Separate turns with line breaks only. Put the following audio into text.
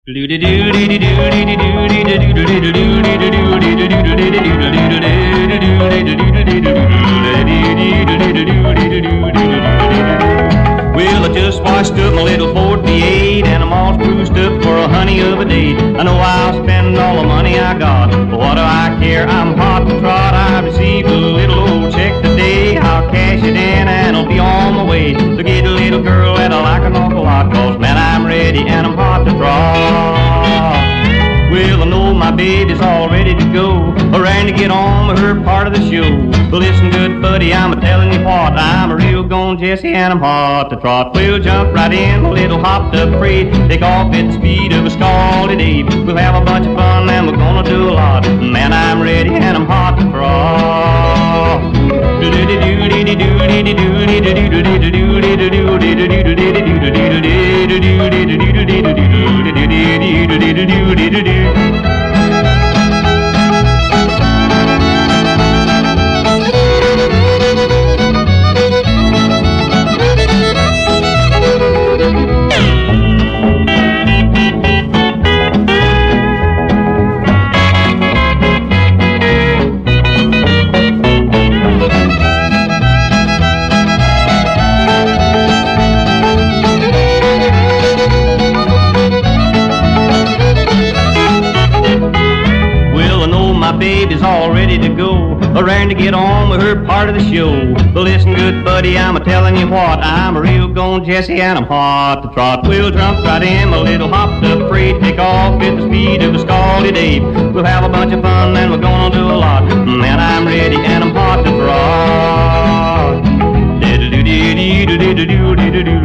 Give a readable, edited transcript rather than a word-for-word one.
Well, I just washed up my little Ford V8 and I'm all spruced up for a honey of a day. I know I'll spend all the money I got, but what do I care? I'm hot to trot. I received a little old check today. I'll cash it in and I'll be on my way to get a little girl that I like an awful lot. Cause man, I'm ready and I'm hot to trot. Well, I know my baby's all ready to go, around to get on with her part of the show. But listen, good buddy, I'm a-telling you what, I'm a real gone Jesse and I'm hot to trot. We'll jump right in, a little hopped up freight, take off at the speed of a scalded ape. We'll have a bunch of fun and we're gonna do a lot. Man, I'm ready and I'm hot to trot. Baby's all ready to go, around to get on with her part of the show. But listen, good buddy, I'm a-telling you what, I'm a real gone Jesse and I'm hot to trot. We'll jump right in, a little hopped up freight, take off at the speed of a scalded ape. We'll have a bunch of fun and we're gonna do a lot. Man, I'm ready and I'm hot to trot.